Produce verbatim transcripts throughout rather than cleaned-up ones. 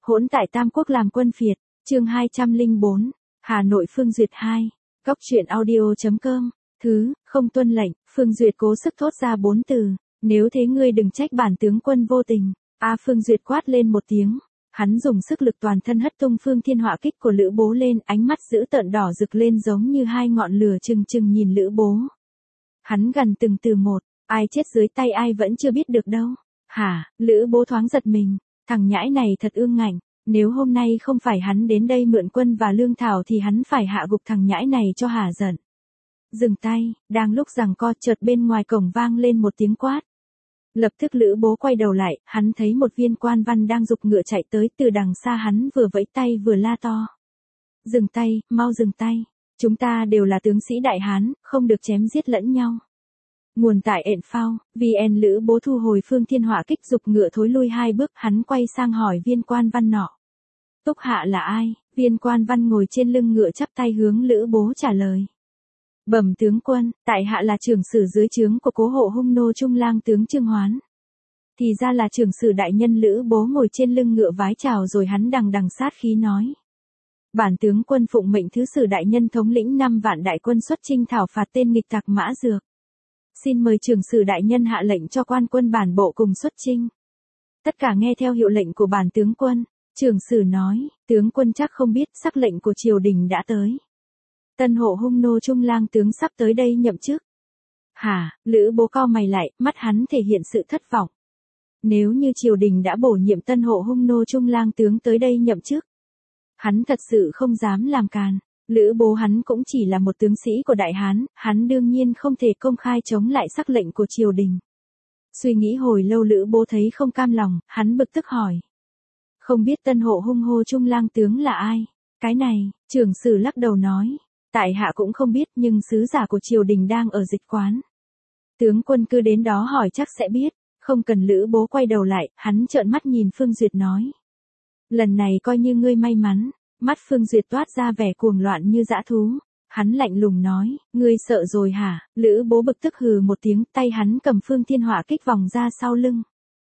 Hỗn tại Tam Quốc làm quân phiệt, chương hai trăm lẻ bốn, Hà Nội Phương Duyệt hai, Góc truyện audio chấm com, thứ, không tuân lệnh, Phương Duyệt cố sức thốt ra bốn từ, nếu thế ngươi đừng trách bản tướng quân vô tình, a Phương Duyệt quát lên một tiếng, hắn dùng sức lực toàn thân hất tung Phương Thiên Họa kích của Lữ Bố lên, ánh mắt dữ tợn đỏ rực lên giống như hai ngọn lửa trừng trừng nhìn Lữ Bố. Hắn gần từng từ một, ai chết dưới tay ai vẫn chưa biết được đâu. Hả, Lữ Bố thoáng giật mình, thằng nhãi này thật ương ngạnh, nếu hôm nay không phải hắn đến đây mượn quân và lương thảo thì hắn phải hạ gục thằng nhãi này cho hả giận. Dừng tay, đang lúc giằng co chợt bên ngoài cổng vang lên một tiếng quát. Lập tức Lữ Bố quay đầu lại, hắn thấy một viên quan văn đang giục ngựa chạy tới, từ đằng xa hắn vừa vẫy tay vừa la to. Dừng tay, mau dừng tay, chúng ta đều là tướng sĩ Đại Hán, không được chém giết lẫn nhau. Nguồn tại ện phao, vê en Lữ Bố thu hồi Phương Thiên Họa kích giục ngựa thối lui hai bước, hắn quay sang hỏi viên quan văn nọ. Túc hạ là ai? Viên quan văn ngồi trên lưng ngựa chắp tay hướng Lữ Bố trả lời. Bẩm tướng quân, tại hạ là trưởng sử dưới trướng của cố hộ hung nô Trung Lang tướng Trương Hoán. Thì ra là trưởng sử đại nhân. Lữ Bố ngồi trên lưng ngựa vái chào rồi hắn đằng đằng sát khí nói. Bản tướng quân phụng mệnh thứ sử đại nhân thống lĩnh năm vạn đại quân xuất chinh thảo phạt tên nghịch tặc Mã Dược. Xin mời trưởng sử đại nhân hạ lệnh cho quan quân bản bộ cùng xuất chinh. Tất cả nghe theo hiệu lệnh của bản tướng quân. Trưởng sử nói, tướng quân chắc không biết sắc lệnh của triều đình đã tới. Tân hộ hung nô Trung Lang tướng sắp tới đây nhậm chức. Hả, Lữ Bố cau mày lại, mắt hắn thể hiện sự thất vọng. Nếu như triều đình đã bổ nhiệm tân hộ hung nô Trung Lang tướng tới đây nhậm chức, hắn thật sự không dám làm càn. Lữ Bố hắn cũng chỉ là một tướng sĩ của Đại Hán, hắn đương nhiên không thể công khai chống lại sắc lệnh của triều đình. Suy nghĩ hồi lâu Lữ Bố thấy không cam lòng, hắn bực tức hỏi. Không biết tân hộ hung hô Trung Lang tướng là ai? Cái này, trưởng sử lắc đầu nói. Tại hạ cũng không biết, nhưng sứ giả của triều đình đang ở dịch quán. Tướng quân cứ đến đó hỏi chắc sẽ biết. Không cần. Lữ Bố quay đầu lại, hắn trợn mắt nhìn Phương Duyệt nói. Lần này coi như ngươi may mắn. Mắt Phương Duyệt toát ra vẻ cuồng loạn như dã thú. Hắn lạnh lùng nói, ngươi sợ rồi hả? Lữ Bố bực tức hừ một tiếng, tay hắn cầm Phương Thiên Họa kích vòng ra sau lưng.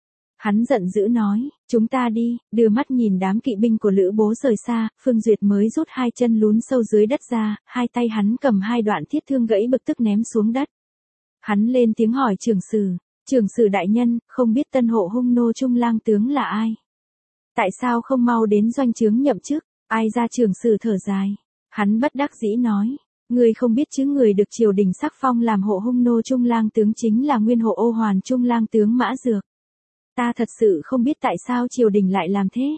Hắn giận dữ nói, chúng ta đi, đưa mắt nhìn đám kỵ binh của Lữ Bố rời xa, Phương Duyệt mới rút hai chân lún sâu dưới đất ra, hai tay hắn cầm hai đoạn thiết thương gãy bực tức ném xuống đất. Hắn lên tiếng hỏi trưởng sử, trưởng sử đại nhân, không biết tân hộ hung nô Trung Lang tướng là ai? Tại sao không mau đến doanh trướng nhậm chức? Ai ra? Trưởng sử thở dài. Hắn bất đắc dĩ nói, người không biết chứ, người được triều đình sắc phong làm hộ hung nô Trung Lang tướng chính là nguyên hộ ô hoàn Trung Lang tướng Mã Dược. Ta thật sự không biết tại sao triều đình lại làm thế.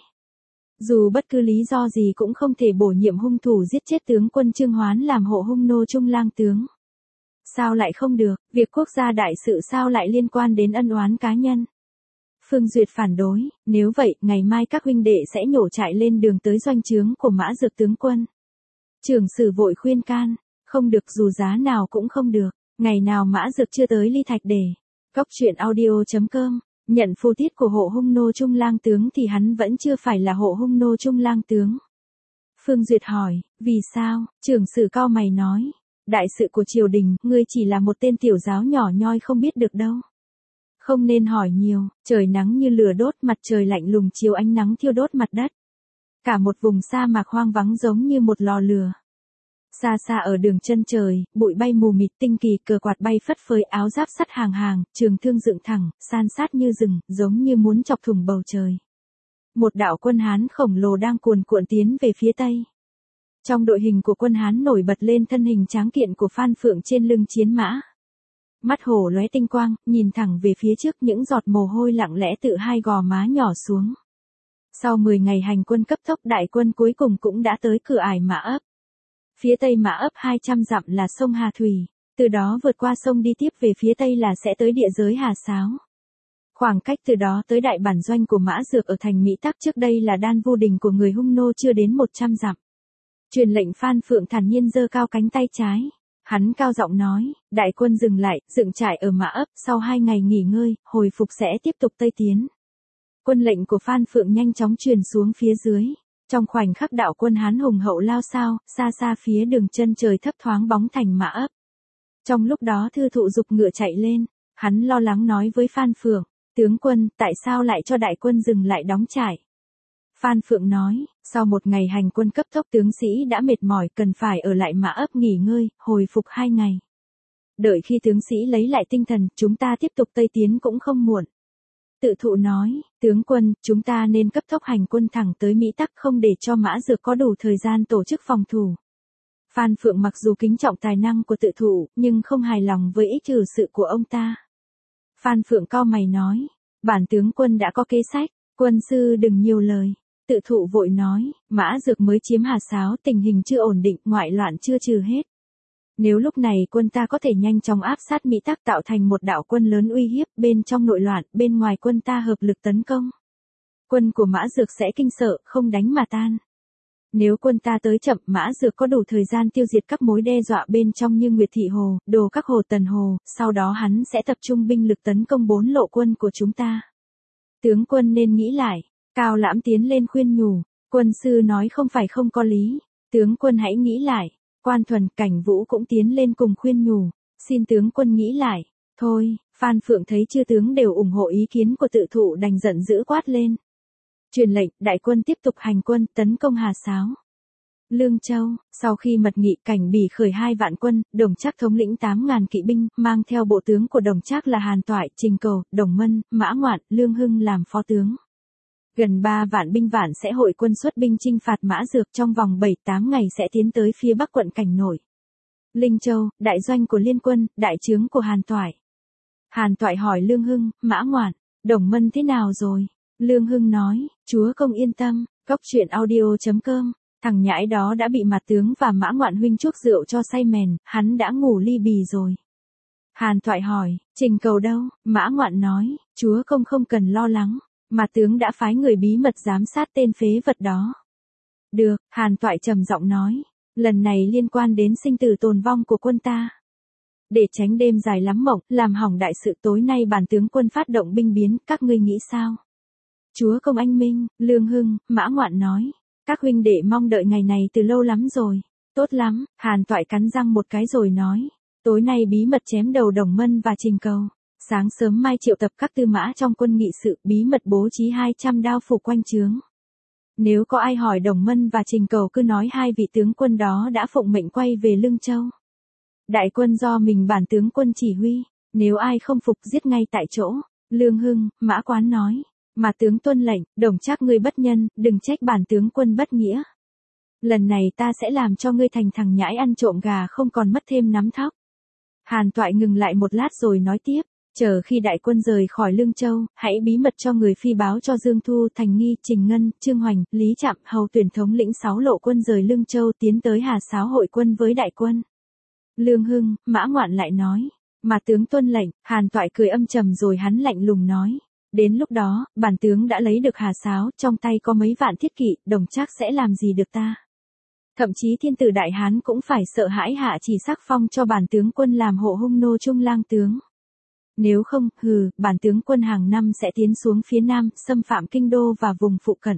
Dù bất cứ lý do gì cũng không thể bổ nhiệm hung thủ giết chết tướng quân Trương Hoán làm hộ hung nô Trung Lang tướng. Sao lại không được, việc quốc gia đại sự sao lại liên quan đến ân oán cá nhân? Phương Duyệt phản đối, nếu vậy, ngày mai các huynh đệ sẽ nhổ trại lên đường tới doanh trướng của Mã Dược tướng quân. Trưởng sử vội khuyên can, không được, dù giá nào cũng không được, ngày nào Mã Dược chưa tới Ly Thạch để. Góc truyện audio chấm com. Nhận phu tiết của hộ hung nô Trung Lang tướng thì hắn vẫn chưa phải là hộ hung nô Trung Lang tướng. Phương Duyệt hỏi, vì sao? Trưởng sử cau mày nói, đại sự của triều đình, ngươi chỉ là một tên tiểu giáo nhỏ nhoi không biết được đâu. Không nên hỏi nhiều, trời nắng như lửa đốt, mặt trời lạnh lùng chiếu ánh nắng thiêu đốt mặt đất. Cả một vùng sa mạc hoang vắng giống như một lò lửa. Xa xa ở đường chân trời, bụi bay mù mịt, tinh kỳ cờ quạt bay phất phới, áo giáp sắt hàng hàng, trường thương dựng thẳng, san sát như rừng, giống như muốn chọc thủng bầu trời. Một đạo quân Hán khổng lồ đang cuồn cuộn tiến về phía tây. Trong đội hình của quân Hán nổi bật lên thân hình tráng kiện của Phan Phượng trên lưng chiến mã. Mắt hổ lóe tinh quang, nhìn thẳng về phía trước, những giọt mồ hôi lặng lẽ tự hai gò má nhỏ xuống. Sau mười ngày hành quân cấp tốc, đại quân cuối cùng cũng đã tới cửa ải Mã Ấp. Phía tây Mã Ấp hai trăm dặm là sông Hà Thủy, từ đó vượt qua sông đi tiếp về phía tây là sẽ tới địa giới Hà Sáo. Khoảng cách từ đó tới đại bản doanh của Mã Dược ở thành Mỹ Tắc trước đây là đan vu đình của người hung nô chưa đến một trăm dặm. Truyền lệnh Phan Phượng thản nhiên giơ cao cánh tay trái. Hắn cao giọng nói, đại quân dừng lại, dựng trại ở Mã Ấp, sau hai ngày nghỉ ngơi, hồi phục sẽ tiếp tục tây tiến. Quân lệnh của Phan Phượng nhanh chóng truyền xuống phía dưới. Trong khoảnh khắc đạo quân Hán hùng hậu lao sao, xa xa phía đường chân trời thấp thoáng bóng thành Mã Ấp. Trong lúc đó Thư Thụ giục ngựa chạy lên, hắn lo lắng nói với Phan Phượng, tướng quân, tại sao lại cho đại quân dừng lại đóng trại? Phan Phượng nói, sau một ngày hành quân cấp tốc tướng sĩ đã mệt mỏi cần phải ở lại Mã ấp nghỉ ngơi, hồi phục hai ngày. Đợi khi tướng sĩ lấy lại tinh thần, chúng ta tiếp tục tây tiến cũng không muộn. Tự thụ nói, tướng quân, chúng ta nên cấp tốc hành quân thẳng tới Mỹ Tắc không để cho Mã Dược có đủ thời gian tổ chức phòng thủ. Phan Phượng mặc dù kính trọng tài năng của tự thụ, nhưng không hài lòng với ý trừ sự của ông ta. Phan Phượng cau mày nói, bản tướng quân đã có kế sách, quân sư đừng nhiều lời. Tự thụ vội nói, Mã Dược mới chiếm Hà Sáo, tình hình chưa ổn định, ngoại loạn chưa trừ hết. Nếu lúc này quân ta có thể nhanh chóng áp sát Mỹ Tắc tạo thành một đạo quân lớn uy hiếp, bên trong nội loạn, bên ngoài quân ta hợp lực tấn công. Quân của Mã Dược sẽ kinh sợ, không đánh mà tan. Nếu quân ta tới chậm, Mã Dược có đủ thời gian tiêu diệt các mối đe dọa bên trong như Nguyệt Thị Hồ, Đồ Các Hồ Tần Hồ, sau đó hắn sẽ tập trung binh lực tấn công bốn lộ quân của chúng ta. Tướng quân nên nghĩ lại. Cao Lãm tiến lên khuyên nhủ, quân sư nói không phải không có lý, tướng quân hãy nghĩ lại. Quan Thuần, Cảnh Vũ cũng tiến lên cùng khuyên nhủ, xin tướng quân nghĩ lại. Thôi, Phan Phượng thấy chư tướng đều ủng hộ ý kiến của tự thụ đành giận dữ quát lên. Truyền lệnh, đại quân tiếp tục hành quân, tấn công Hà Sáo. Lương Châu, sau khi mật nghị, Cảnh Bỉ khởi hai vạn quân, Đồng Trác thống lĩnh tám ngàn kỵ binh, mang theo bộ tướng của Đồng Trác là Hàn Toại, Trình Cầu, Đồng Mân, Mã Ngoạn, Lương Hưng làm phó tướng. Gần ba vạn binh vạn sẽ hội quân xuất binh chinh phạt Mã Dược, trong vòng bảy tám ngày sẽ tiến tới phía bắc quận Cảnh Nổi. Linh Châu, đại doanh của liên quân, đại trướng của Hàn Toại. Hàn Toại hỏi Lương Hưng, Mã Ngoạn, Đồng Mân thế nào rồi? Lương Hưng nói, chúa công yên tâm, Cốc truyện audio chấm com, thằng nhãi đó đã bị mặt tướng và Mã Ngoạn huynh chuốc rượu cho say mèn, hắn đã ngủ ly bì rồi. Hàn Toại hỏi, Trình Cầu đâu? Mã Ngoạn nói, chúa công không cần lo lắng. Mà tướng đã phái người bí mật giám sát tên phế vật đó. Được, Hàn Toại trầm giọng nói, lần này liên quan đến sinh tử tồn vong của quân ta. Để tránh đêm dài lắm mộng, làm hỏng đại sự, tối nay bản tướng quân phát động binh biến, các ngươi nghĩ sao? Chúa công anh minh, Lương Hưng, Mã Ngoạn nói, các huynh đệ mong đợi ngày này từ lâu lắm rồi. Tốt lắm, Hàn Toại cắn răng một cái rồi nói, tối nay bí mật chém đầu Đồng Mân và Trình Cầu. Sáng sớm mai triệu tập các tư mã trong quân nghị sự, bí mật bố trí hai trăm đao phủ quanh trướng. Nếu có ai hỏi Đồng Mân và Trình Cầu cứ nói hai vị tướng quân đó đã phụng mệnh quay về Lương Châu. Đại quân do mình bản tướng quân chỉ huy, nếu ai không phục giết ngay tại chỗ. Lương Hưng, Mã Quán nói, mà tướng tuân lệnh, Đồng Trác ngươi bất nhân, đừng trách bản tướng quân bất nghĩa. Lần này ta sẽ làm cho ngươi thành thằng nhãi ăn trộm gà không còn mất thêm nắm thóc. Hàn Toại ngừng lại một lát rồi nói tiếp. Chờ khi đại quân rời khỏi Lương Châu, hãy bí mật cho người phi báo cho Dương Thu, Thành Nghi, Trình Ngân, Trương Hoành, Lý Trạm, hầu tuyển thống lĩnh sáu lộ quân rời Lương Châu tiến tới Hà Sáo hội quân với đại quân. Lương Hưng, Mã Ngoạn lại nói, mà tướng tuân lệnh. Hàn Toại cười âm trầm rồi hắn lạnh lùng nói, đến lúc đó, bản tướng đã lấy được Hà Sáo, trong tay có mấy vạn thiết kỵ, Đồng Trác sẽ làm gì được ta? Thậm chí thiên tử Đại Hán cũng phải sợ hãi hạ chỉ sắc phong cho bản tướng quân làm hộ hung nô trung lang tướng. Nếu không, hừ, bản tướng quân hàng năm sẽ tiến xuống phía nam, xâm phạm kinh đô và vùng phụ cận.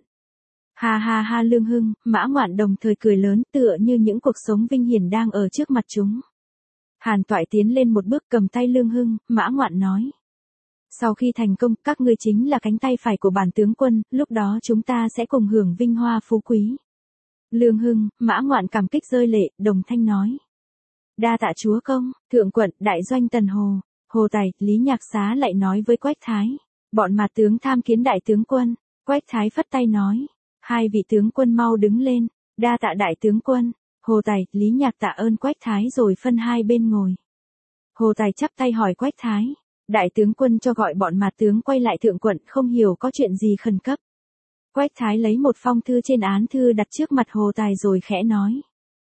Ha ha ha. Lương Hưng, Mã Ngoạn đồng thời cười lớn, tựa như những cuộc sống vinh hiển đang ở trước mặt chúng. Hàn Toại tiến lên một bước cầm tay Lương Hưng, Mã Ngoạn nói. Sau khi thành công, các ngươi chính là cánh tay phải của bản tướng quân, lúc đó chúng ta sẽ cùng hưởng vinh hoa phú quý. Lương Hưng, Mã Ngoạn cảm kích rơi lệ, đồng thanh nói. Đa tạ chúa công, thượng quận, đại doanh Tần Hồ. Hồ Tài, Lý Nhạc Xá lại nói với Quách Thái, bọn mặt tướng tham kiến đại tướng quân. Quách Thái phất tay nói, hai vị tướng quân mau đứng lên, đa tạ đại tướng quân. Hồ Tài, Lý Nhạc tạ ơn Quách Thái rồi phân hai bên ngồi. Hồ Tài chắp tay hỏi Quách Thái, đại tướng quân cho gọi bọn mặt tướng quay lại thượng quận, không hiểu có chuyện gì khẩn cấp. Quách Thái lấy một phong thư trên án thư đặt trước mặt Hồ Tài rồi khẽ nói,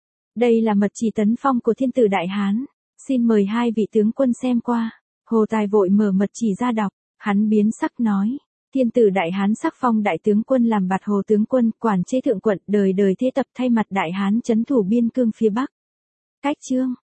đây là mật chỉ tấn phong của thiên tử Đại Hán, xin mời hai vị tướng quân xem qua. Hồ Tài vội mở mật chỉ ra đọc, hắn biến sắc nói, thiên tử Đại Hán sắc phong đại tướng quân làm bạt hồ tướng quân, quản chế thượng quận, đời đời thế tập thay mặt Đại Hán trấn thủ biên cương phía Bắc. Cách chương